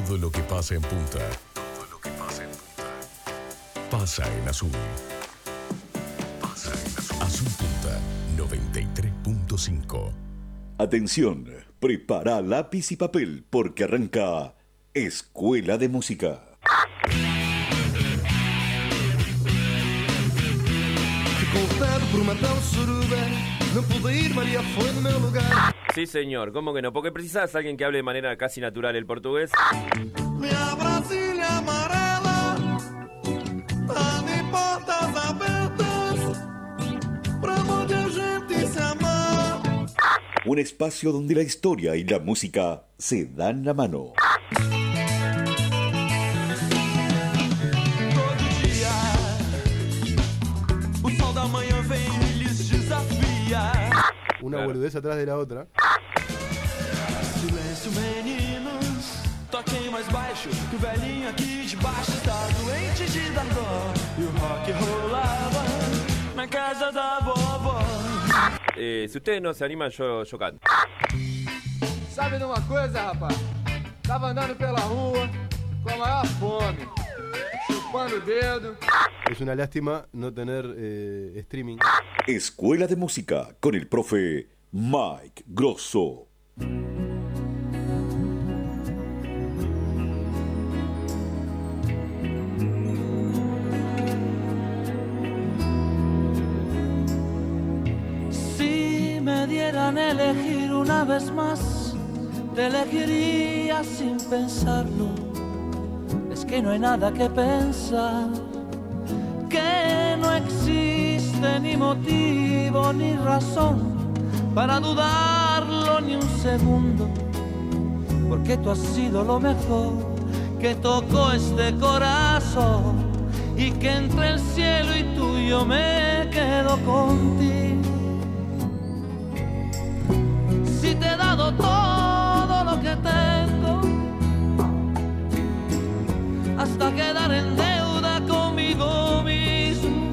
Todo lo que pasa en Punta. Todo lo que pasa en Punta. Pasa en Azul. Pasa en Azul. Azul Punta 93.5. Atención, prepara lápiz y papel porque arranca Escuela de Música. Sí, señor, ¿cómo que no? Porque precisas alguien que hable de manera casi natural el portugués. Un espacio donde la historia y la música se dan la mano. Una boludez atrás de la otra. Silêncio, meninos, toquem mais baixo, que o velhinho aqui de baixo está doente de dar dó. E o rock rolava na casa da vovó. Si ustedes no se animan, yo canto. Sabe de uma coisa, rapaz? Tava andando pela rua com a maior fome, chupando o dedo. Es una lástima no tener streaming. Escuela de Música con el profe Mike Grosso. Si me dieran elegir una vez más, te elegiría sin pensarlo. Es que no hay nada que pensar, que no existe ni motivo ni razón para dudarlo ni un segundo, porque tú has sido lo mejor que tocó este corazón, y que entre el cielo y tú yo me quedo contigo. Si te he dado todo lo que tengo, hasta quedar en deuda conmigo mismo,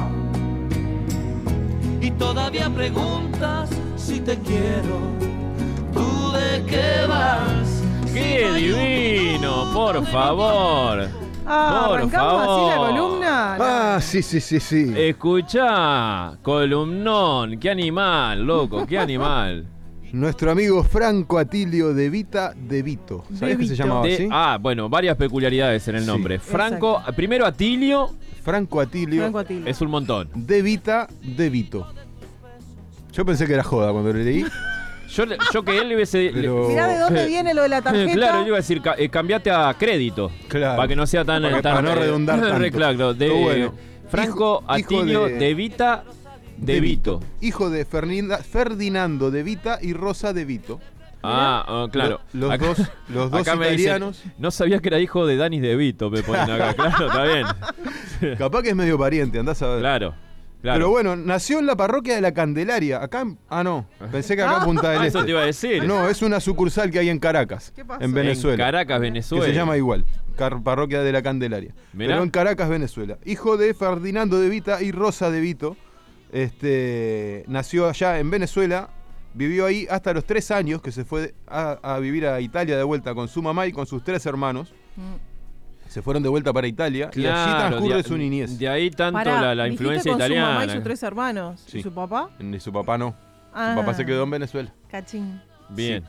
y todavía preguntas si te quiero, ¿tú de qué vas? ¡Qué divino! Por favor. Por arrancamos favor. así la columna. Ah, sí. Escuchá, columnón. Qué animal, loco, qué animal. Nuestro amigo Franco Atilio De Vita De Vito. ¿Sabés que se llamaba así? Bueno, varias peculiaridades en el Sí. nombre. Franco, primero Atilio, Franco Atilio es un montón. De Vita De Vito. Yo pensé que era joda cuando lo leí. Yo que él le hubiese... Pero- Mirá de dónde viene lo de la tarjeta. Claro, yo iba a decir, cambiate a crédito. Claro. Para que no sea tan... Para no redundar tanto. Claro, Pero bueno, Franco hijo Atilio de- De Vita De Vito. Hijo de Ferdinando De Vita y Rosa De Vito. Claro. Los dos acá me dicen, italianos. no sabía que era hijo de Dani De Vito, me ponen acá. Claro, está bien. Capaz que es medio pariente, andás a ver. Claro. Pero bueno, nació en la parroquia de la Candelaria. Acá no. Pensé que acá en Punta del Este. Eso te iba a decir. No, es una sucursal que hay en Caracas. ¿Qué pasó? En Venezuela. En Caracas, Venezuela. Que se llama igual. Parroquia de la Candelaria. Mirá. Pero en Caracas, Venezuela. Hijo de Ferdinando De Vita y Rosa De Vito. Nació allá en Venezuela. Vivió ahí hasta los 3 años, que se fue a vivir a Italia de vuelta con su mamá y con sus 3 hermanos. Se fueron de vuelta para Italia y allí transcurre su niñez. De ahí tanto Pará, la dijiste influencia con italiana. Su mamá y sus 3 hermanos. Sí. ¿Y su papá? Ni su papá no. Ah. Su papá se quedó en Venezuela. Cachín. Bien.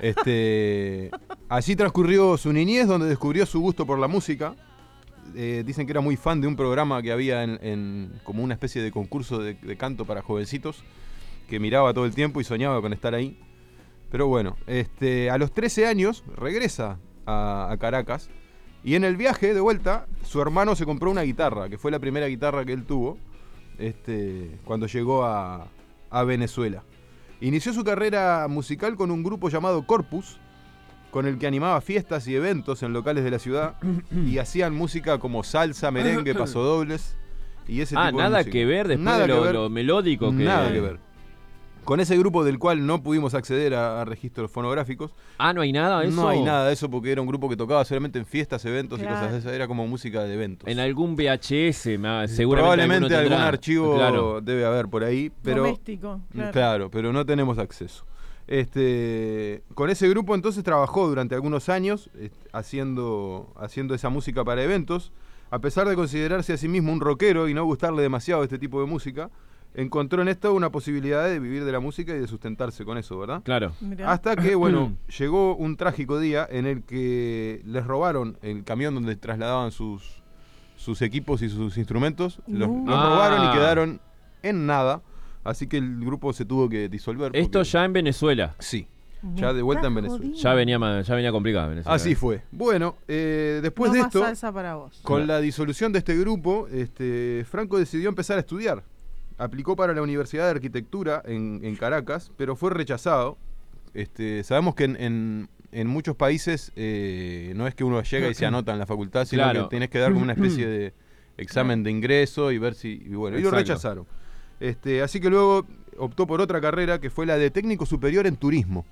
Allí transcurrió su niñez, donde descubrió su gusto por la música. Dicen que era muy fan de un programa que había como una especie de concurso de canto para jovencitos, que miraba todo el tiempo y soñaba con estar ahí. Pero bueno, a los 13 años regresa a Caracas, y en el viaje de vuelta su hermano se compró una guitarra, que fue la primera guitarra que él tuvo cuando llegó a Venezuela. Inició su carrera musical con un grupo llamado Corpus, con el que animaba fiestas y eventos en locales de la ciudad, y hacían música como salsa, merengue, pasodobles y ese tipo de nada música. que ver después Nada de que ver. lo melódico que... Nada que ver. Con ese grupo del cual no pudimos acceder a registros fonográficos. ¿No hay nada de eso? No hay nada de eso porque era un grupo que tocaba solamente en fiestas, eventos y cosas de esas. Era como música de eventos. En algún VHS, seguramente. Probablemente algún tendrá. archivo Claro. debe haber por ahí. Pero, Doméstico. Claro, pero no tenemos acceso. Con ese grupo entonces trabajó durante algunos años haciendo esa música para eventos. A pesar de considerarse a sí mismo un rockero y no gustarle demasiado este tipo de música, encontró en esto una posibilidad de vivir de la música y de sustentarse con eso, ¿verdad? Claro. Mirá. Hasta que, bueno, llegó un trágico día en el que les robaron el camión donde trasladaban sus equipos y sus instrumentos. Los robaron y quedaron en nada. Así que el grupo se tuvo que disolver. Esto ya en Venezuela. Sí, ya de vuelta en Venezuela. Ya venía complicado Venezuela. Así fue. Bueno, después de No más esto, salsa para vos. con la disolución de este grupo, Franco decidió empezar a estudiar. Aplicó para la Universidad de Arquitectura en Caracas, pero fue rechazado. Sabemos que en muchos países no es que uno llega y se anota en la facultad, sino Claro. que tienes que dar como una especie de examen de ingreso y ver si... Y bueno, y lo Exacto. rechazaron. Así que luego optó por otra carrera que fue la de técnico superior en turismo.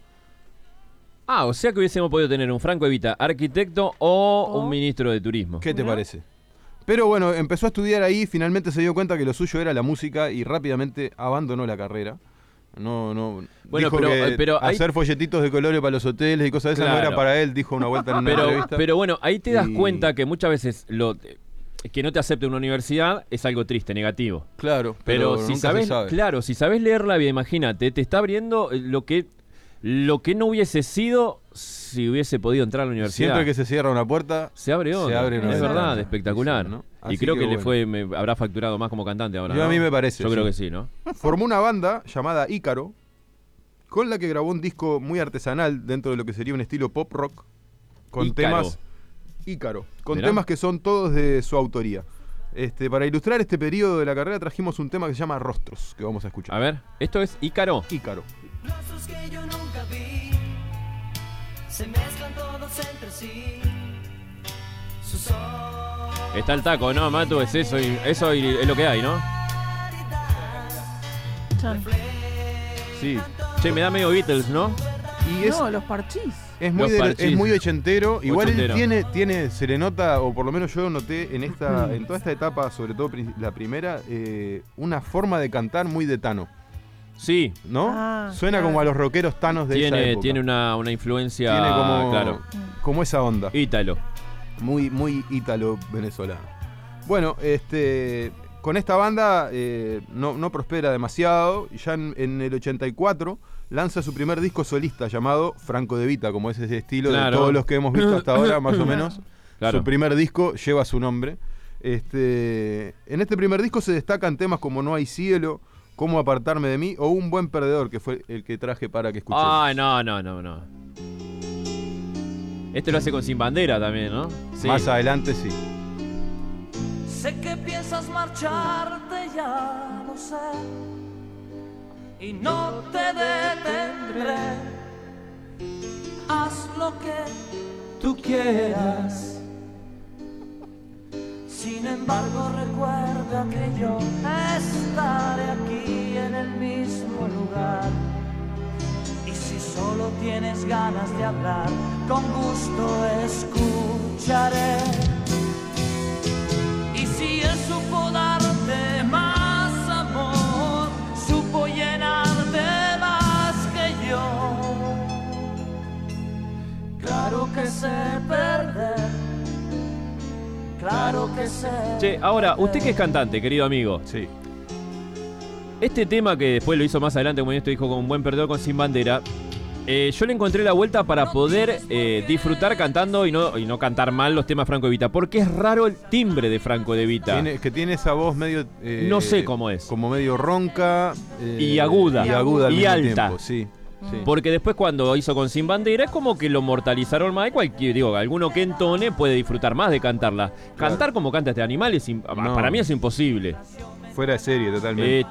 Ah, o sea que hubiésemos podido tener un Franco Evita arquitecto o un ministro de turismo. ¿Qué te Mirá. parece? Pero bueno, empezó a estudiar ahí, finalmente se dio cuenta que lo suyo era la música y rápidamente abandonó la carrera. No. Bueno, dijo pero que hay- hacer folletitos de colores para los hoteles y cosas de esas no Claro. era para él, dijo una vuelta en una entrevista. Pero bueno, ahí te das Y- cuenta que muchas veces que no te acepte una universidad es algo triste, negativo. Claro, Pero nunca si se sabes, sabe. claro, si sabes leer la vida, imagínate, te está abriendo lo que no hubiese sido si hubiese podido entrar a la universidad. Siempre que se cierra una puerta, se abre otra. se abre una es ventana. verdad, espectacular. Sí, ¿no? Y Así creo que, que le habrá facturado más como cantante ahora. Yo ¿no? a mí me parece, Yo creo sí. que sí, ¿no? formó una banda llamada Ícaro, con la que grabó un disco muy artesanal dentro de lo que sería un estilo pop rock, con Ícaro. temas Ícaro, con Mirá. temas que son todos de su autoría. Para ilustrar este periodo de la carrera trajimos un tema que se llama Rostros, que vamos a escuchar. A ver, esto es Ícaro. Ícaro. Rostros que yo nunca vi, se mezclan todos entre sí. Sus ojos. Está el taco, ¿no, Matu? Es eso y es lo que hay, ¿no? Chan. Sí. Che, me da medio Beatles, ¿no? Y es, No, los parchís. es, muy Los parchís. es muy ochentero. Igual Ochentero. él tiene, se le nota, o por lo menos yo noté en toda esta etapa, sobre todo la primera, una forma de cantar muy de Tano, Sí, ¿no? Ah, Suena claro. como a los rockeros Tanos de esa época. tiene una influencia, Tiene claro, como esa onda. ítalo. Muy, muy ítalo-venezolano. Bueno, con esta banda no prospera demasiado. Y ya en el 84 lanza su primer disco solista llamado Franco de Vita, como es ese estilo Claro. de todos los que hemos visto hasta ahora, más o menos. Claro. Su primer disco lleva su nombre. En este primer disco se destacan temas como No hay cielo, Cómo apartarme de mí o Un buen perdedor, que fue el que traje para que escuchemos. Ay, no. Este lo hace con Sin Bandera también, ¿no? Sí. Más adelante sí. Sé que piensas marcharte, ya lo sé, y no te detendré. Haz lo que tú quieras. Sin embargo, recuerda que yo estaré aquí en el mismo lugar. Y si solo tienes ganas de hablar, con gusto escucharé. Y si él supo darte más amor, supo llenarte más que yo. Claro que sé perder. Claro que sé. Che, ahora, usted que es cantante, querido amigo. Sí. Este tema que después lo hizo más adelante, como esto dijo, con Un buen perdedor con Sin Bandera, yo le encontré la vuelta para poder disfrutar cantando y no cantar mal los temas Franco de Vita, porque es raro el timbre de Franco de Vita. Tiene esa voz medio... No sé cómo es. Como medio ronca. Y aguda. Y aguda al Y mismo alta. tiempo, sí. Sí. Porque después cuando hizo con Sin Bandera es como que lo mortalizaron más. Alguno que entone puede disfrutar más de cantarla. Cantar como canta este animal para mí es imposible. Fuera de serie, totalmente.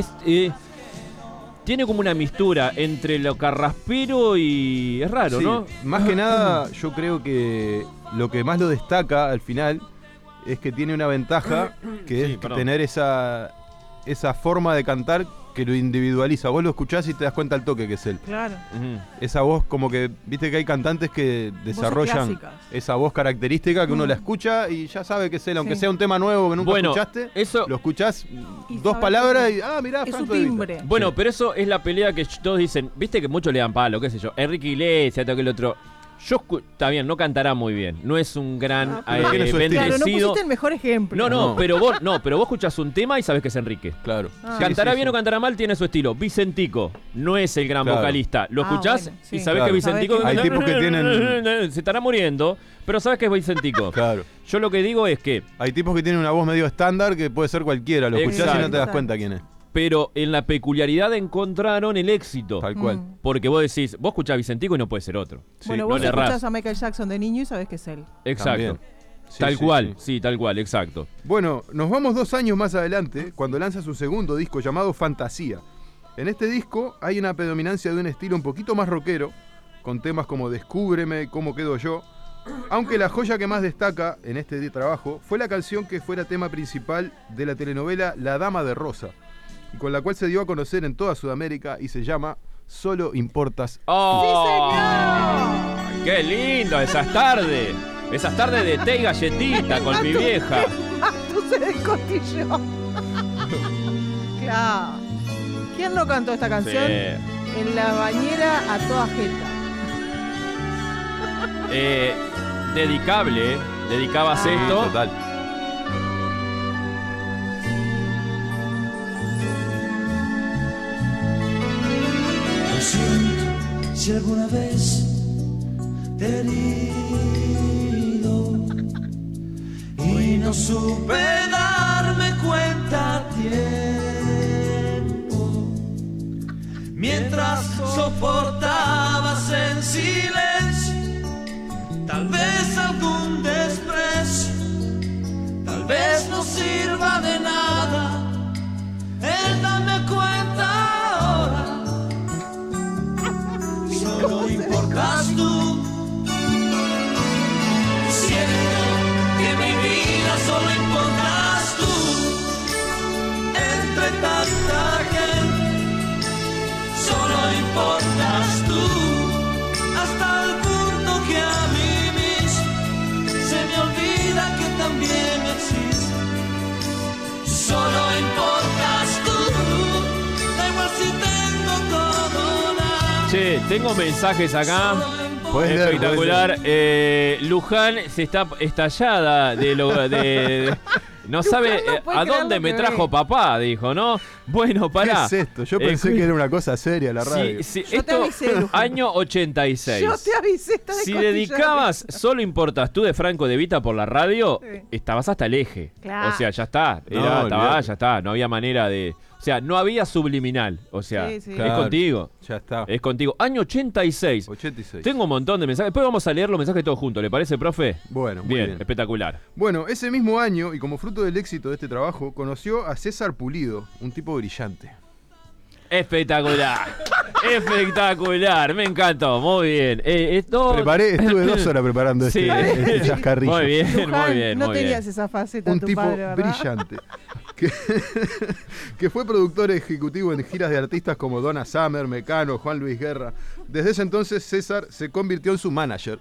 Tiene como una mistura entre lo carraspero y... Es raro, Sí, ¿no? más que nada, yo creo que lo que más lo destaca al final es que tiene una ventaja, que Sí, es perdón. tener esa forma de cantar que lo individualiza. Vos lo escuchás y te das cuenta al toque que es él. Claro. Esa voz, como que, viste que hay cantantes que desarrollan clásicas. esa voz característica que uno la escucha y ya sabe que es él, aunque Sí. sea un tema nuevo que nunca Bueno, escuchaste, eso- lo escuchás Y dos sabés palabras que y, mirá, es su Franco De Vita. timbre. Bueno, Sí. pero eso es la pelea que todos dicen. Viste que muchos le dan palo, qué sé yo. Enrique Iglesias, todo aquel otro. Está bien, no cantará muy bien. No es un gran pero tiene su estilo. Claro, no bendecido. pusiste el mejor ejemplo. No, pero vos escuchás un tema y sabés que es Enrique. Claro. Cantará Sí, bien sí. o cantará mal, tiene su estilo. Vicentico no es el gran Claro. vocalista. Lo escuchás bueno, y sí. sabés Claro. que Vicentico Sabés que- Hay tipos que tienen- se estará muriendo, pero sabés que es Vicentico. Claro. Yo lo que digo es que, Hay tipos que tienen una voz medio estándar que puede ser cualquiera, lo escuchás y no te das Exacto. cuenta quién es. pero en la peculiaridad encontraron el éxito. Tal cual. Porque vos decís, vos escuchás a Vicentico y no puede ser otro. Bueno, no vos le errás. escuchás a Michael Jackson de niño y sabés que es él. Exacto. También. Sí, Tal sí, cual, sí. sí, tal cual, exacto. Bueno, nos vamos 2 años más adelante, cuando lanza su segundo disco llamado Fantasía. En este disco hay una predominancia de un estilo un poquito más rockero, con temas como Descúbreme, Cómo quedo yo, aunque la joya que más destaca en este trabajo fue la canción que fuera tema principal de la telenovela La Dama de Rosa, y con la cual se dio a conocer en toda Sudamérica y se llama Solo Importas. ¡Oh! ¡Qué lindo! Esas tardes. Esas tardes de té y galletita con mi vieja. Tú se descostilló. Claro. ¿Quién no cantó esta canción? Sí. En la bañera a toda jeta. Dedicable, ¿eh? Dedicabas Ah. esto. Total. Lo siento si alguna vez te he herido y no supe darme cuenta a tiempo. Mientras soportabas en silencio, tal vez algún desprecio, tal vez no sirva de nada el darme cuenta ahora. Solo importas tú. Siento que mi vida solo importas tú. Entre tanta gente, solo importas tú. Hasta el punto que a mí mismo se me olvida que también existo. Solo importas tú. Da igual si tengo todo o nada. Che, tengo mensajes acá. Podés leer, Espectacular. Luján se está estallada no sabe no puede a creer dónde lo me que trajo ve. papá, dijo, ¿no? Bueno, pará. ¿Qué es esto? Yo pensé que era una cosa seria la radio. Sí, Yo te esto, avisé, Luján. año 86. Yo te avisé. Está Si descostillado. dedicabas Solo Importas tú de Franco De Vita por la radio, Sí. estabas hasta el eje. Claro. O sea, ya está. No, olvidate. Ya está. No había manera de. O sea, no había subliminal. O sea, Sí, sí. es Claro. contigo. Ya está. Es contigo. Año 86. 86. Tengo un montón de mensajes. Después vamos a leer los mensajes todos juntos. ¿Le parece, profe? Bueno, muy Bien, bien. espectacular. Bueno, ese mismo año, y como fruto del éxito de este trabajo, conoció a César Pulido, un tipo brillante. Espectacular. Espectacular. Me encantó. Muy bien. Estuve 2 horas preparando Sí. este chascarrillo. Muy bien, Luján, muy bien. no muy bien. tenías esa faceta Un tu tipo padre, ¿verdad? brillante. Que, que fue productor ejecutivo en giras de artistas como Donna Summer, Mecano, Juan Luis Guerra. Desde ese entonces César se convirtió en su manager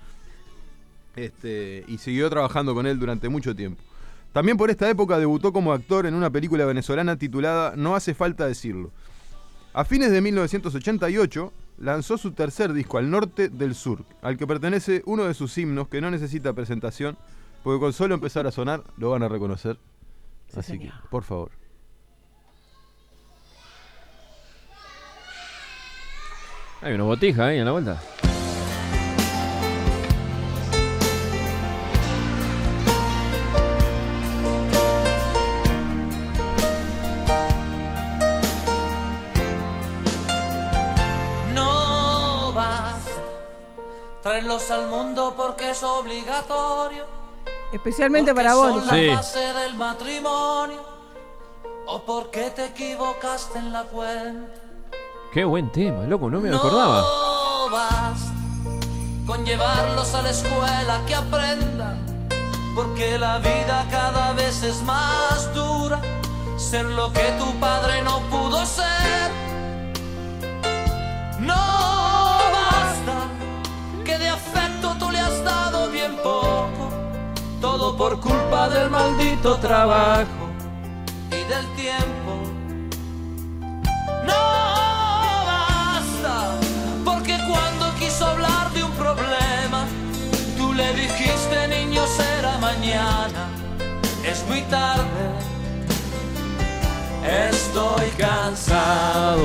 y siguió trabajando con él durante mucho tiempo. También por esta época debutó como actor en una película venezolana titulada No hace falta decirlo. A fines de 1988 lanzó su tercer disco, Al Norte del Sur, al que pertenece uno de sus himnos que no necesita presentación, porque con solo empezar a sonar lo van a reconocer. Así que, por favor. Hay unos botijas ahí en la vuelta. No basta traerlos al mundo porque es obligatorio. Especialmente Porque para vos, son Luján. Sí. la base del matrimonio. O porque te equivocaste en la cuenta. Qué buen tema, loco, no me acordaba. No basta con llevarlos a la escuela que aprendan, porque la vida cada vez es más dura. ser lo que tu padre no pudo ser. No basta, que de afecto tú le has dado bien poco, todo por culpa del maldito trabajo y del tiempo. No basta, porque cuando quiso hablar de un problema, tú le dijiste, niño, será mañana, es muy tarde, estoy cansado.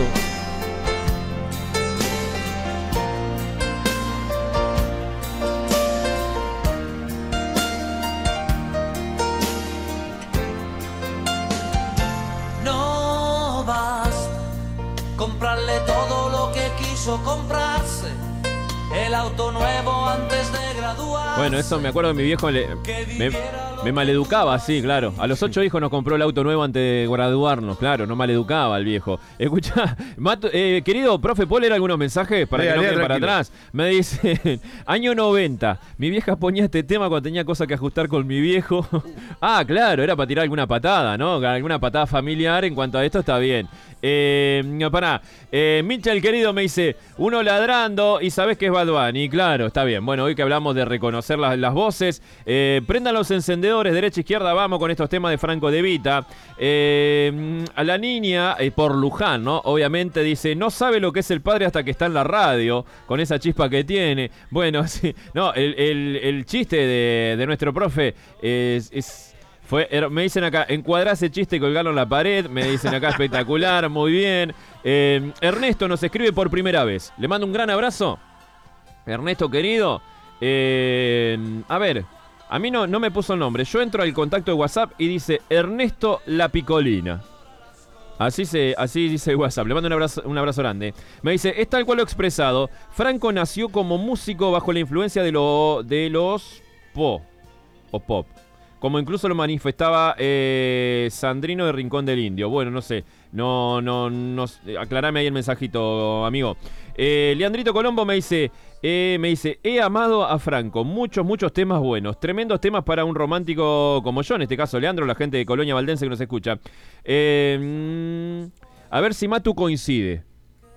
No basta comprarle todo lo que quiso comprarse, el auto nuevo antes de graduarse. Bueno, eso me acuerdo que mi viejo me maleducaba, sí, claro. A los 8 hijos nos compró el auto nuevo antes de graduarnos, claro, no maleducaba el viejo. Escuchá, querido profe, ¿puedo leer algunos mensajes para que no queden para atrás? Me dicen, año 90, mi vieja ponía este tema cuando tenía cosas que ajustar con mi viejo. Ah, claro, era para tirar alguna patada, ¿no? Alguna patada familiar, en cuanto a esto está bien. Mitchell querido me dice, uno ladrando y sabés que es Bad Bunny. Claro, está bien. Bueno, hoy que hablamos de reconocer las voces, prendan los encendedores, derecha, izquierda, vamos con estos temas de Franco De Vita. A la niña, por Luján, ¿no? Obviamente dice, no sabe lo que es el padre hasta que está en la radio, con esa chispa que tiene. Bueno, sí, no, el chiste de nuestro profe me dicen acá, encuadrá ese chiste y colgarlo en la pared. Me dicen acá, espectacular, muy bien. Ernesto nos escribe por primera vez. Le mando un gran abrazo. Ernesto, querido. A ver, a mí no me puso el nombre. Yo entro al contacto de WhatsApp y dice Ernesto La Picolina. Así dice WhatsApp. Le mando un abrazo grande. Me dice, es tal cual lo expresado. Franco nació como músico bajo la influencia de los pop. Como incluso lo manifestaba Sandrino de Rincón del Indio. Bueno, no sé. No, aclarame ahí el mensajito, amigo. Leandrito Colombo me dice, he amado a Franco. Muchos temas buenos. Tremendos temas para un romántico como yo. En este caso, Leandro, la gente de Colonia Valdense que nos escucha. A ver si Matu coincide.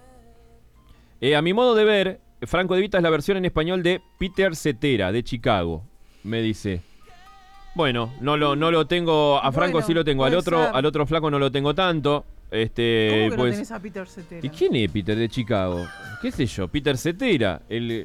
A mi modo de ver, Franco De Vita es la versión en español de Peter Cetera, de Chicago. Me dice... Bueno, no lo tengo, a Franco sí lo tengo, al otro flaco no lo tengo tanto. ¿Cómo que no tenés a Peter Cetera? ¿Y quién es Peter de Chicago? ¿Qué sé yo? Peter Cetera.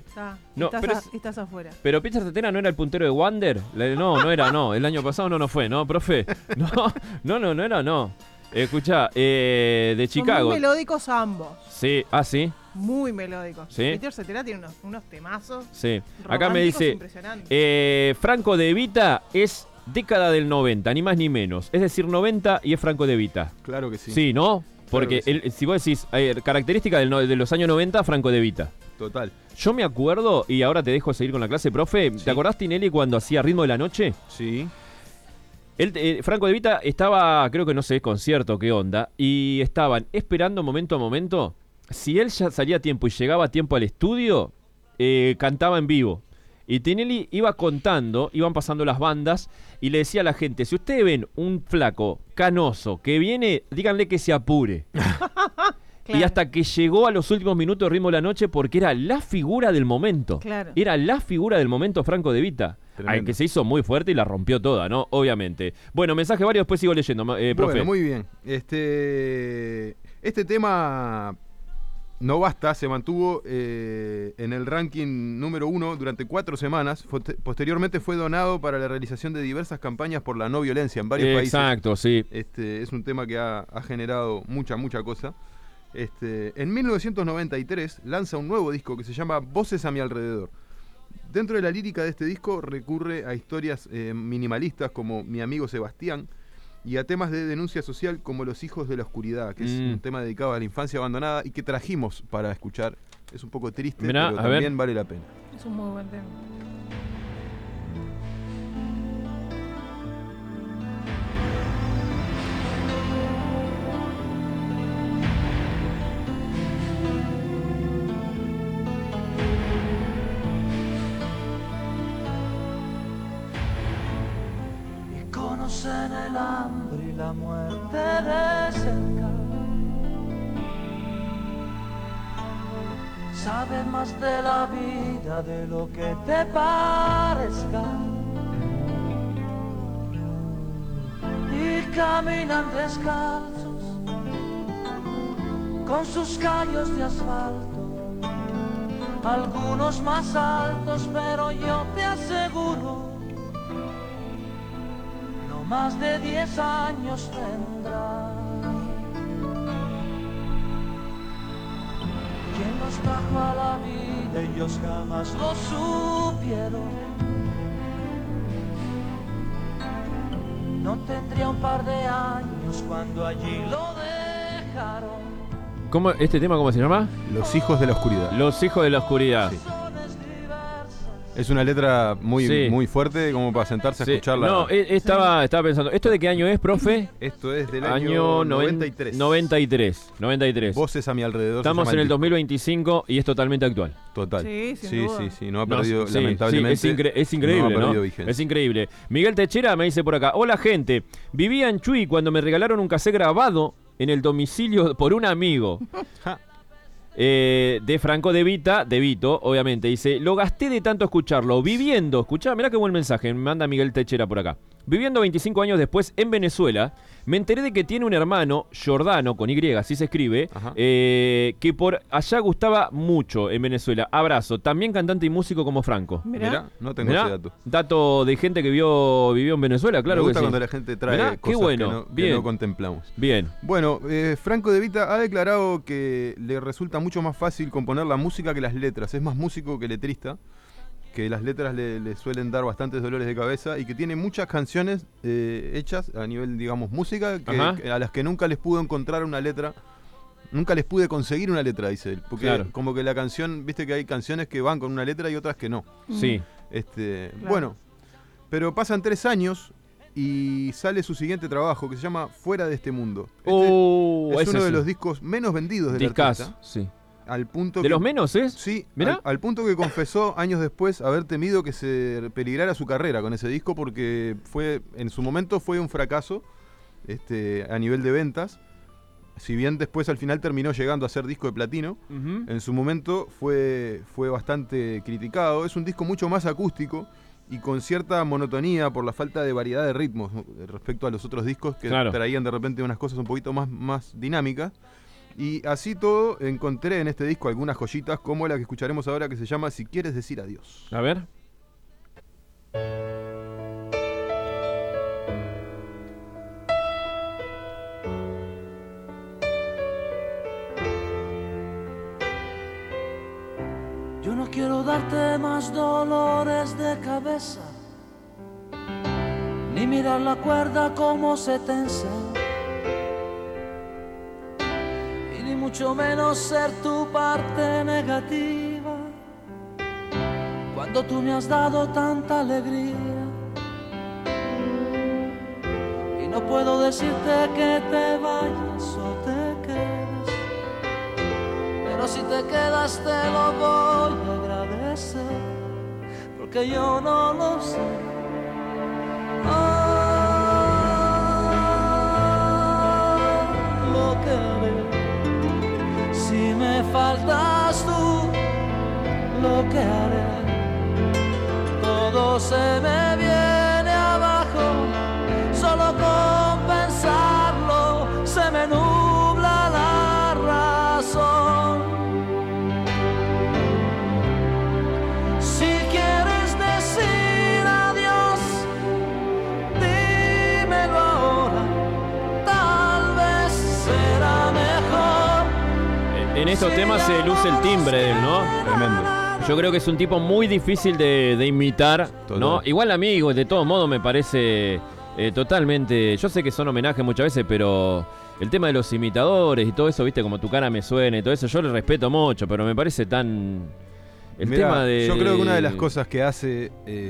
Estás afuera. Pero Peter Cetera no era el puntero de Wander. No era. El año pasado no fue, ¿no, profe? No era. Escuchá, de Chicago. Son muy melódicos ambos. Sí, sí. Muy melódicos. ¿Sí? Peter Cetera tiene unos temazos. Sí. Acá me dice, Franco De Vita es década del 90, ni más ni menos. Es decir, 90 y es Franco De Vita. Claro que sí. Sí, ¿no? Porque claro que sí. Si vos decís, característica de los años 90, Franco De Vita. Total. Yo me acuerdo, y ahora te dejo seguir con la clase, profe. Sí. ¿Te acordás, Tinelli, cuando hacía Ritmo de la Noche? Sí. Franco De Vita estaba, creo que no sé, concierto, qué onda, y estaban esperando momento a momento. Si él ya salía a tiempo y llegaba a tiempo al estudio, cantaba en vivo. Y Tinelli iba contando, iban pasando las bandas y le decía a la gente, si ustedes ven un flaco canoso que viene, díganle que se apure. Claro. Y hasta que llegó a los últimos minutos de Ritmo de la Noche porque era la figura del momento. Claro. Era la figura del momento Franco De Vita. Al que se hizo muy fuerte y la rompió toda, ¿no? Obviamente. Bueno, mensaje varios, después sigo leyendo, profe. Bueno, muy bien. Este tema... No basta, se mantuvo en el ranking número 1 durante 4 semanas. Posteriormente fue donado para la realización de diversas campañas por la no violencia en varios países. Exacto, sí. Es un tema que ha generado mucha cosa. En 1993 lanza un nuevo disco que se llama Voces a mi alrededor. Dentro de la lírica de este disco recurre a historias minimalistas como Mi amigo Sebastián, y a temas de denuncia social como Los hijos de la oscuridad, que es un tema dedicado a la infancia abandonada y que trajimos para escuchar. Es un poco triste, pero también vale la pena. Es un muy buen tema. conocen el hambre y la muerte de cerca. Saben más de la vida de lo que te parezca. Y caminan descalzos con sus callos de asfalto, algunos más altos, pero yo te aseguro, no más de 10 años tendrán. ¿Quién los trajo a la vida? Ellos jamás lo supieron. No tendría un par de años cuando allí lo dejaron. ¿Este tema cómo se llama? Los hijos de la oscuridad. Los hijos de la oscuridad. Sí. Es una letra muy, Sí. muy fuerte como para sentarse a Sí. escucharla. No, estaba pensando. ¿Esto de qué año es, profe? Esto es del año 93. 93. Voces a mi alrededor. Estamos se en llama el disco. 2025 y es totalmente actual. Total. Sí, sin duda. Sí. No ha perdido, Sí, lamentablemente. sí, es increíble, no ha perdido ¿no? vigencia. Es increíble. Miguel Techera me dice por acá: hola, gente. Vivía en Chuy cuando me regalaron un cassette grabado en el domicilio por un amigo. De Franco De Vito, obviamente. Dice: lo gasté de tanto escucharlo. Viviendo, escuchá, mirá qué buen mensaje. Me manda Miguel Techera por acá. Viviendo 25 años después en Venezuela, me enteré de que tiene un hermano, Giordano, con Y, así se escribe, que por allá gustaba mucho en Venezuela. Abrazo. También cantante y músico como Franco. Mirá, no tengo Mirá, ese dato. dato de gente que vivió en Venezuela, claro. Me gusta que sí. cuando la gente trae Mirá, cosas qué bueno. que, no, que Bien. no contemplamos. Bien. Bueno, Franco De Vita ha declarado que le resulta mucho más fácil componer la música que las letras. Es más músico que letrista, que las letras le suelen dar bastantes dolores de cabeza y que tiene muchas canciones hechas a nivel, digamos, música, que a las que nunca les pudo encontrar una letra. Nunca les pude conseguir una letra, dice él. Porque Claro. como que la canción, viste que hay canciones que van con una letra y otras que no. Sí. Claro. Bueno, pero pasan 3 años y sale su siguiente trabajo que se llama Fuera de este mundo. Es ese uno de sí. los discos menos vendidos del Discazo, artista. sí. Al punto ¿De que, los menos, es? Sí, Mirá. al punto que confesó años después haber temido que se peligrara su carrera con ese disco porque en su momento fue un fracaso a nivel de ventas. Si bien después al final terminó llegando a ser disco de platino, en su momento fue bastante criticado. Es un disco mucho más acústico y con cierta monotonía por la falta de variedad de ritmos, ¿no?, respecto a los otros discos que traían de repente unas cosas un poquito más dinámicas. Y así todo encontré en este disco algunas joyitas como la que escucharemos ahora, que se llama Si quieres decir adiós. A ver. Yo no quiero darte más dolores de cabeza, ni mirar la cuerda como se tensa, y ni mucho menos ser tu parte negativa, cuando tú me has dado tanta alegría. Y no puedo decirte que te vayas o te quedes, pero si te quedas te lo voy a agradecer, porque yo no lo sé. Lo que haré si me faltas tú, lo que haré, todo se me viene abajo, solo con pensarlo se me nubla la razón. Si quieres decir adiós, dímelo ahora, tal vez será mejor. En estos temas se luce el timbre de él, ¿no? Tremendo. Yo creo que es un tipo muy difícil de imitar, ¿no? Igual amigo, de todos modos me parece totalmente... Yo sé que son homenajes muchas veces, pero el tema de los imitadores y todo eso, viste, como Tu cara me suena y todo eso, yo le respeto mucho, pero me parece tan... Mirá, tema de... yo creo que una de las cosas que hace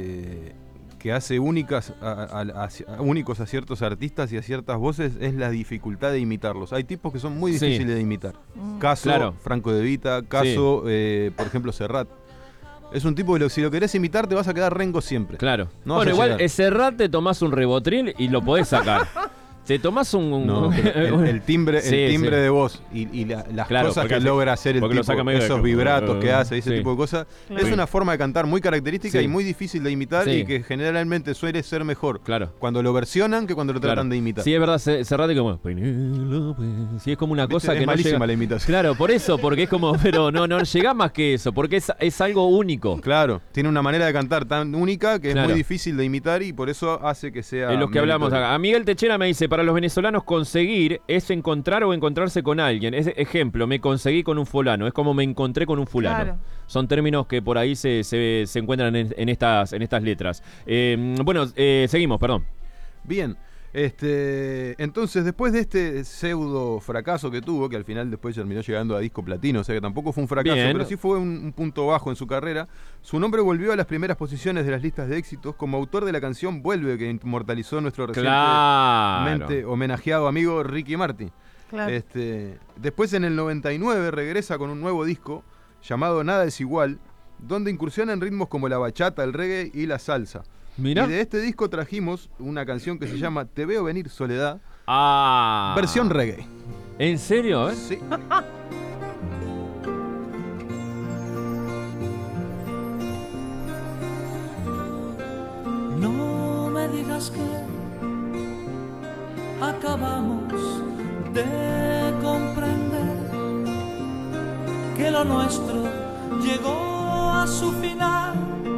únicos a ciertos artistas y a ciertas voces es la dificultad de imitarlos. Hay tipos que son muy difíciles de imitar. Caso, Claro. Franco De Vita, caso, por ejemplo, Serrat. Es un tipo que si lo querés imitar te vas a quedar rengo siempre. Claro. No bueno, vas a igual llegar. Serrat te tomás un Rivotril y lo podés sacar. Te tomás el timbre de voz y las Claro, cosas porque que logra hacer el porque lo tipo, saca medio de- esos vibratos que hace, ese Sí. tipo de cosas, Claro. es una forma de cantar muy característica Sí. y muy difícil de imitar Sí. y que generalmente suele ser mejor Claro. cuando lo versionan que cuando lo tratan de imitar. Sí, es verdad, Serrat es como... Sí, es como una ¿Viste? cosa Es que no malísima llega... la imitación. Claro, por eso, porque es como... Pero no llega más que eso, porque es algo único. Claro, tiene una manera de cantar tan única que es Claro. muy difícil de imitar y por eso hace que sea... Es lo que hablamos meritorio. acá. A Miguel Techera me dice, para los venezolanos conseguir es encontrar o encontrarse con alguien. Es ejemplo, me conseguí con un fulano. Es como me encontré con un fulano. Claro. Son términos que por ahí se encuentran en estas letras. Seguimos, perdón. Bien, entonces después de este pseudo fracaso que tuvo, que al final después terminó llegando a disco platino, o sea que tampoco fue un fracaso, Bien. pero sí fue un punto bajo en su carrera, su nombre volvió a las primeras posiciones de las listas de éxitos como autor de la canción Vuelve, que inmortalizó nuestro recientemente homenajeado amigo Ricky Martin. Claro. Después en el 99 regresa con un nuevo disco llamado Nada es Igual, donde incursiona en ritmos como la bachata, el reggae y la salsa. Mirá. Y de este disco trajimos una canción que se llama Te veo venir Soledad, Ah. versión reggae. ¿En serio? Sí. No me digas que acabamos de comprender que lo nuestro llegó a su final,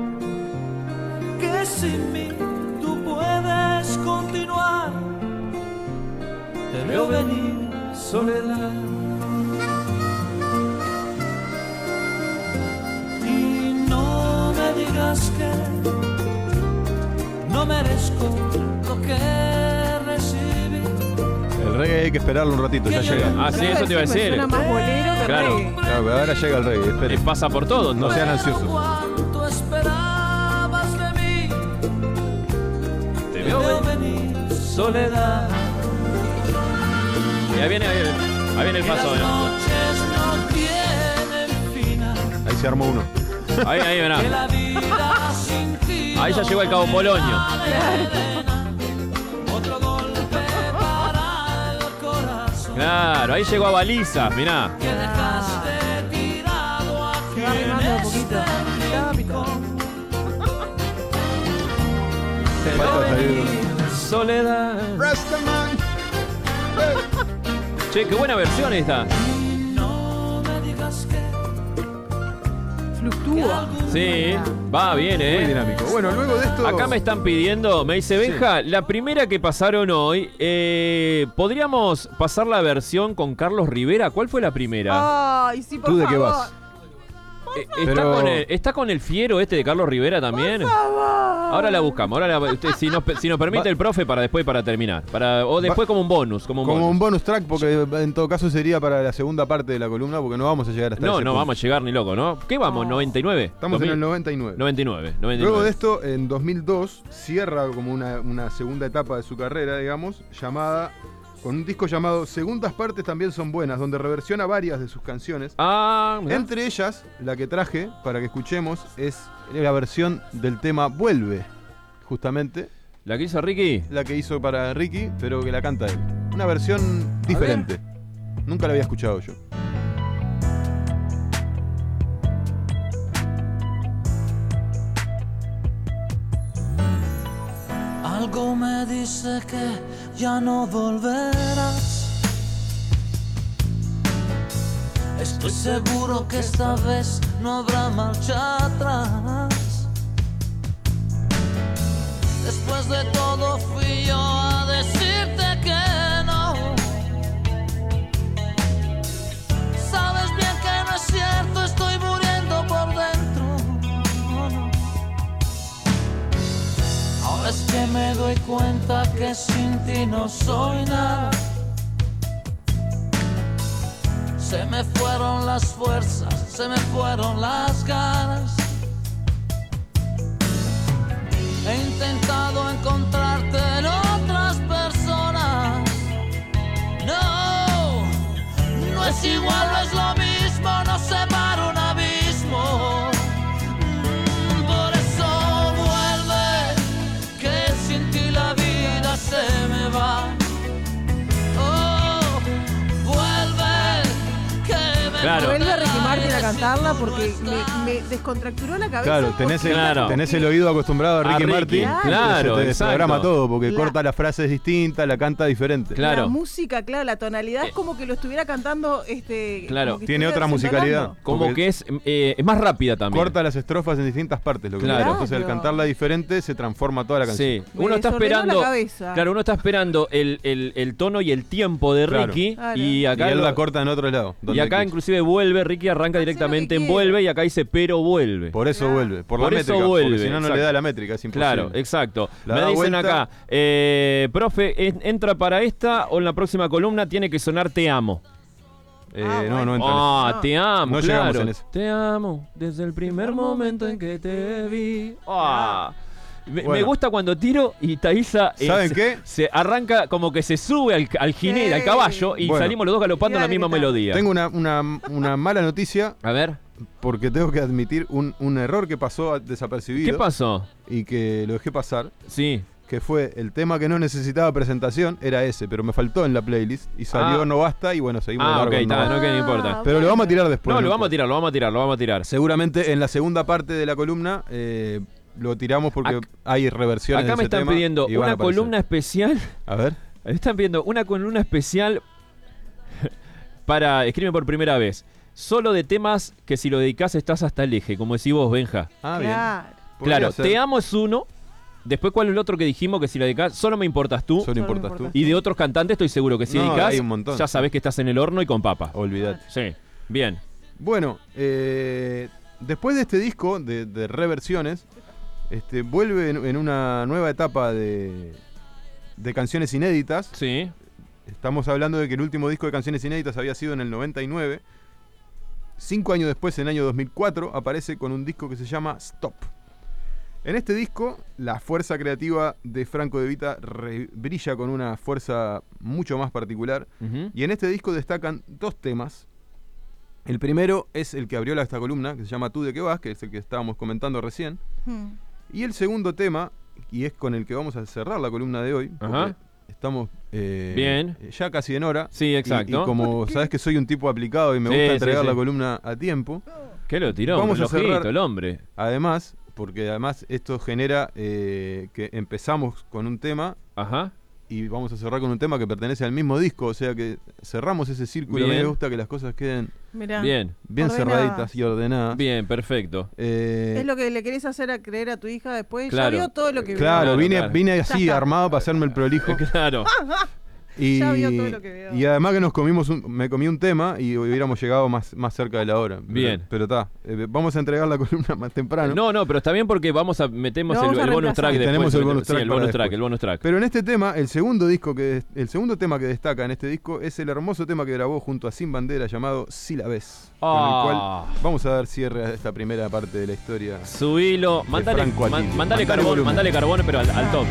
que sin mí tú puedes continuar. Te veo venir, soledad. Y no me digas que no merezco lo que recibí. El reggae hay que esperarlo un ratito, ya llega. Ah, sí, eso te iba a decir. Suena más bolero que Claro. reggae. Claro, pero ahora llega el reggae, esperen. Pasa por todo. No sean ansiosos. ¿Cuánto esperabas de mí? Te Te veo venir, soledad. Y ahí viene el Y paso. las noches no tienen final. Ahí se armó uno. Ahí, verá. Que la vida sin ti Ahí ya llegó el Cabo Polonio. otro golpe para el corazón Claro, ahí llegó a balizas, mirá. que dejaste tirado aquí Se va arrimando de poquito. Cada mitad. Falta salir. Soledad. Che, qué buena versión esta. no me digas que Fluctúa. Sí, va bien, Muy dinámico. Bueno, luego de esto... Acá me están pidiendo, me dice Benja, la primera que pasaron hoy, ¿podríamos pasar la versión con Carlos Rivera? ¿Cuál fue la primera? Ay, sí, por ¿Tú de favor. qué vas? Pero- ¿Está con el fiero este de Carlos Rivera también? Ahora la buscamos, si nos permite el profe para después para terminar. O después como un bonus. Como un bonus track, porque en todo caso sería para la segunda parte de la columna, porque no vamos a llegar hasta No, ese no punto. vamos a llegar ni loco, ¿no? ¿Qué vamos? ¿99? Estamos en el 99. 99. Luego de esto, en 2002, cierra como una segunda etapa de su carrera, digamos, con un disco llamado Segundas Partes También Son Buenas, donde reversiona varias de sus canciones. Mirá. Entre ellas, la que traje para que escuchemos es la versión del tema Vuelve, justamente. ¿La que hizo Ricky? La que hizo para Ricky, pero que la canta él. Una versión diferente. Nunca la había escuchado yo. algo me dice que ya no volverás. Estoy seguro que esta vez no habrá marcha atrás. Después de todo fui yo a decirte que no. Sabes bien que no es cierto, estoy muriendo por dentro. Ahora es que me doy cuenta que sin ti no soy nada. Se me fueron las fuerzas, se me fueron las ganas. He intentado encontrarte en otras personas. No, no es igual, no es lo mismo, nos separa un abismo. Claro. Vuelve a Ricky Martin a cantarla porque me descontracturó la cabeza. Claro, tenés el oído acostumbrado a Ricky Martin. Claro, se te desprograma todo porque La- corta las frases distintas, la canta diferente. Claro. La música, claro, la tonalidad es como que lo estuviera cantando. Claro. como que Tiene otra estuviera musicalidad. desentonando. Como Porque que es más rápida también. corta las estrofas en distintas partes. Lo que Claro. pasa. Entonces al cantarla diferente se transforma toda la canción. Sí, Me uno está desordenó esperando. la cabeza. Claro, uno está esperando el tono y el tiempo de Claro. Ricky. Claro. Y Y acá él lo- la corta en otro lado. y donde acá quiso. inclusive vuelve, Ricky arranca Hace directamente lo que en vuelve quiera. y acá dice pero vuelve. Por eso Claro. vuelve. Por Por la eso métrica. vuelve, Porque si no, no le exacto. da la métrica. Es imposible. Claro, exacto. La Me da dicen vuelta. acá, profe, ¿entra para esta o en la próxima columna tiene que sonar Te amo? No entra en Ah, No. te amo, No llegamos claro. en eso. Te amo desde el primer momento en que te vi. Ah. Me Bueno. gusta cuando tiro y Thaisa ¿Saben qué? se arranca como que se sube al jinete, al caballo y Bueno. salimos los dos galopando en la Iba misma gritando. melodía. Tengo una mala noticia A ver, porque tengo que admitir un error que pasó desapercibido. ¿qué pasó? Y que lo dejé pasar. Sí. Que fue el tema que no necesitaba presentación, era ese, pero me faltó en la playlist y salió Ah. No Basta y bueno, seguimos de Ah, largo ok, en No está, Basta. no, que no importa. Pero lo vamos a tirar después. No, lo vamos a tirar. Seguramente en la segunda parte de la columna lo tiramos porque hay reversiones Acá de me ese están tema pidiendo y van a una aparecer. columna especial. A ver. Me están pidiendo una columna especial para, escribe por primera vez, solo de temas que si lo dedicás estás hasta el eje, como decís vos, Benja. Ah, Claro. bien. Podría Claro, ser. Te amo es uno. Después, ¿cuál es el otro que dijimos que si lo dedicás? Solo me importas tú. Solo importas tú. Y de otros cantantes estoy seguro que si No, dedicás, hay un montón. ya sabés que estás en el horno y con papa. Olvidate. Sí, bien. Bueno, después de este disco de reversiones, vuelve en una nueva etapa de canciones inéditas. Sí. Estamos hablando de que el último disco de canciones inéditas había sido en el 99. 5 años después, en el año 2004, aparece con un disco que se llama Stop. En este disco, la fuerza creativa de Franco De Vita brilla con una fuerza mucho más particular. Ujú. Y en este disco destacan 2 temas. El primero es el que abrió esta columna, que se llama Tú de qué vas, que es el que estábamos comentando recién. Hmm. Y el segundo tema, y es con el que vamos a cerrar la columna de hoy, porque Ajá. estamos Bien. ya casi en hora. Sí, exacto. Y como sabes que soy un tipo aplicado y me Sí, gusta sí, entregar sí. la columna a tiempo, ¿Qué lo tiró? Vamos a Relojito, cerrar. el hombre. además, porque además esto genera que empezamos con un tema Ajá. y vamos a cerrar con un tema que pertenece al mismo disco, o sea que cerramos ese círculo. A mí Bien. me gusta que las cosas queden Mirá. Bien. bien Ordenadas. cerraditas y ordenadas. Bien, perfecto. Es lo que le querés hacer a creer a tu hija después. Claro. Ya vio todo lo que Claro, vio. Claro. vine así Ya está. armado para hacerme el prolijo. Claro. Y, Ya vio todo lo que veo. y además que me comí un tema y hubiéramos llegado más cerca de la hora. Bien. Pero está, vamos a entregar la columna más temprano. No, pero está bien porque metemos Lo vamos a el bonus reemplazar. track Y después. tenemos el bonus Sí, track el para bonus track, después. el bonus track. Pero en este tema, el segundo tema que destaca en este disco es el hermoso tema que grabó junto a Sin Bandera llamado Si la ves. Con el Ah. cual vamos a dar cierre a esta primera parte de la historia. Subilo, mandale, Franco Atini. mandale carbón, pero al tope.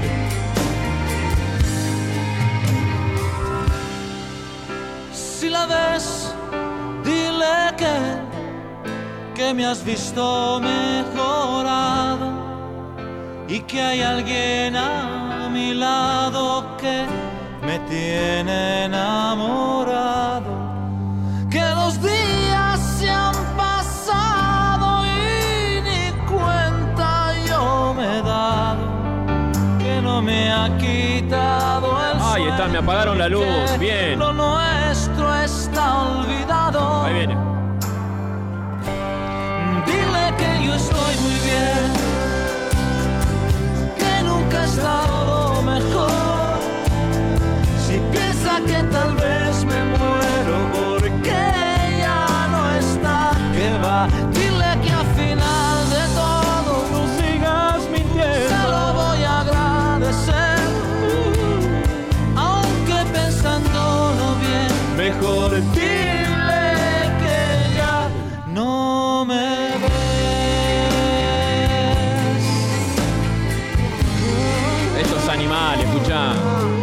Si la ves, dile que me has visto mejorado y que hay alguien a mi lado que me tiene enamorado. Que los días se han pasado y ni cuenta yo me he dado. Que no me ha quitado el Ahí está, me apagaron la luz. que Bien. Lo nuestro está olvidado. Ahí viene. Dile que yo estoy muy bien, que nunca he estado mejor. Si piensa que tal vez me muero porque ya no está, que va. Dile que al final de todo no sigas mintiendo. Se lo voy a agradecer, aunque pensándolo bien, mejor dile que ya no me ves. Estos animales, escuchá.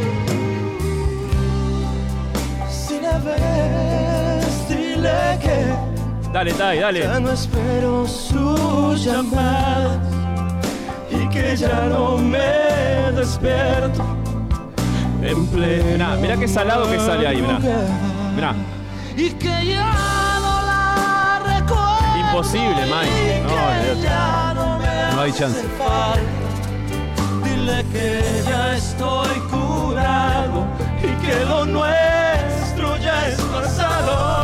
Si la ves, dile que Dale, dale. ya no espero sus llamadas y que ya no me despierto en pleno. Mirá qué salado que sale ahí, mirá. Mirá. Y que ya no la imposible, Mike. No hay chance. Dile que ya estoy curado y que lo nuestro ya es pasado.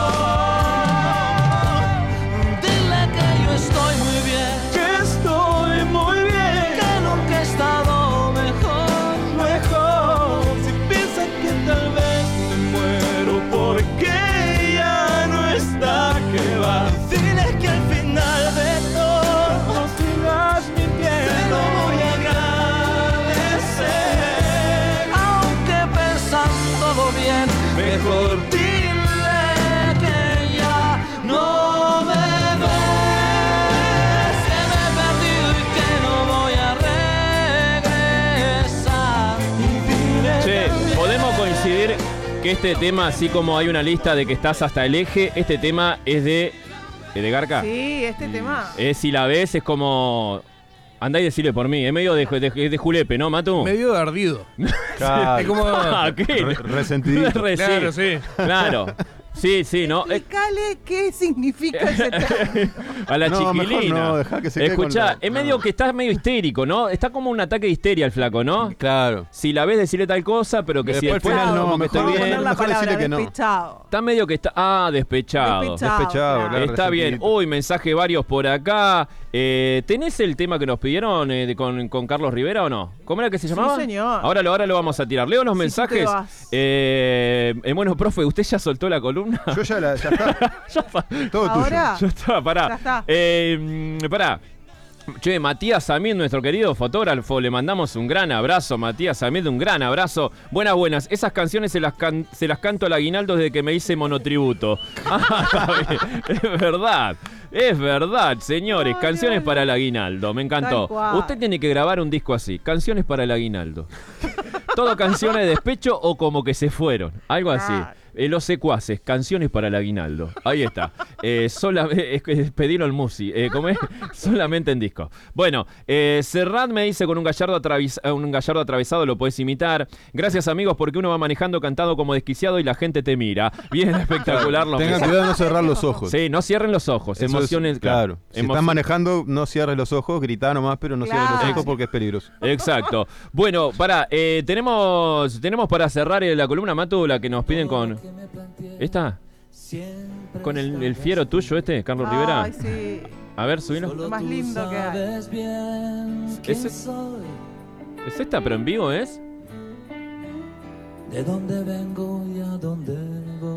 Dile que yo estoy muy bien, que estoy muy bien, que nunca he estado mejor. Si piensa que tal vez me muero porque ya no está, que va. Dile que al final de todo no sigas mintiendo. Voy a agradecer, aunque pensándolo bien, mejor dile que ya no me ves, que me he perdido y que no voy a regresar. Che, podemos coincidir que este tema, así como hay una lista de que estás hasta el eje, este tema es de Garca. Sí, este tema. Si la ves, es como. Andá y decirle por mí. Es medio de julepe, ¿no, Matu? Medio de ardido. Claro. Es como. ¿Qué? Resentidito. Claro, sí. Claro. Sí, ¿no? Explícale qué significa ese tema. A la No, mejor chiquilina. no, dejá que se quede Escuchá, con la- es medio que está medio histérico, ¿no? Está como un ataque de histeria el flaco, ¿no? Claro. Si la ves, decirle tal cosa, pero que si Después después al final no, como que mejor está Vamos a bien. poner la Mejor palabra decirle que no. despechado. Está medio que está. Despechado. Despechado, Despechado, claro. Está bien. resentidito. Uy, mensaje varios por acá. ¿Tenés el tema que nos pidieron con Carlos Rivera o no? ¿Cómo era que se llamaba? señor. Ahora lo vamos a tirar. Leo los Sí, mensajes. tú te vas. Bueno, profe, ¿usted ya soltó la columna? Yo ya está. Todo Ahora. Ya está, pará. Ya está. Pará. Che, Matías Samid, nuestro querido fotógrafo, le mandamos un gran abrazo, Matías Samid, un gran abrazo. Buenas. Esas canciones se las canto al aguinaldo desde que me hice monotributo. Está bien. Es verdad, señores. Canciones para el aguinaldo, me encantó. Tal cual. Usted tiene que grabar un disco así, canciones para el aguinaldo. Todo canciones de despecho o como que se fueron, algo así. Claro. Los secuaces, canciones para el aguinaldo. Ahí está. Pedirlo al Musi. ¿Cómo es? Solamente en disco. Bueno, Serrat me dice con un gallardo atravesado lo puedes imitar. Gracias, amigos, porque uno va manejando cantado como desquiciado y la gente te mira. Bien espectacular. Los Tengan mensajes. cuidado de no cerrar los ojos. Sí, no cierren los ojos. Eso es- Emociones, claro. Si estás manejando, no cierres los ojos, gritá nomás, pero no cierres los Claro. ojos porque es peligroso. Exacto. Bueno, tenemos para cerrar la columna, Matu, la que nos piden con... ¿Esta? ¿Con el fiero tuyo Carlos Rivera? Ay, sí. A ver, subilo. Lo más lindo que hay. ¿Es esta, pero en vivo es? De dónde vengo y a dónde voy.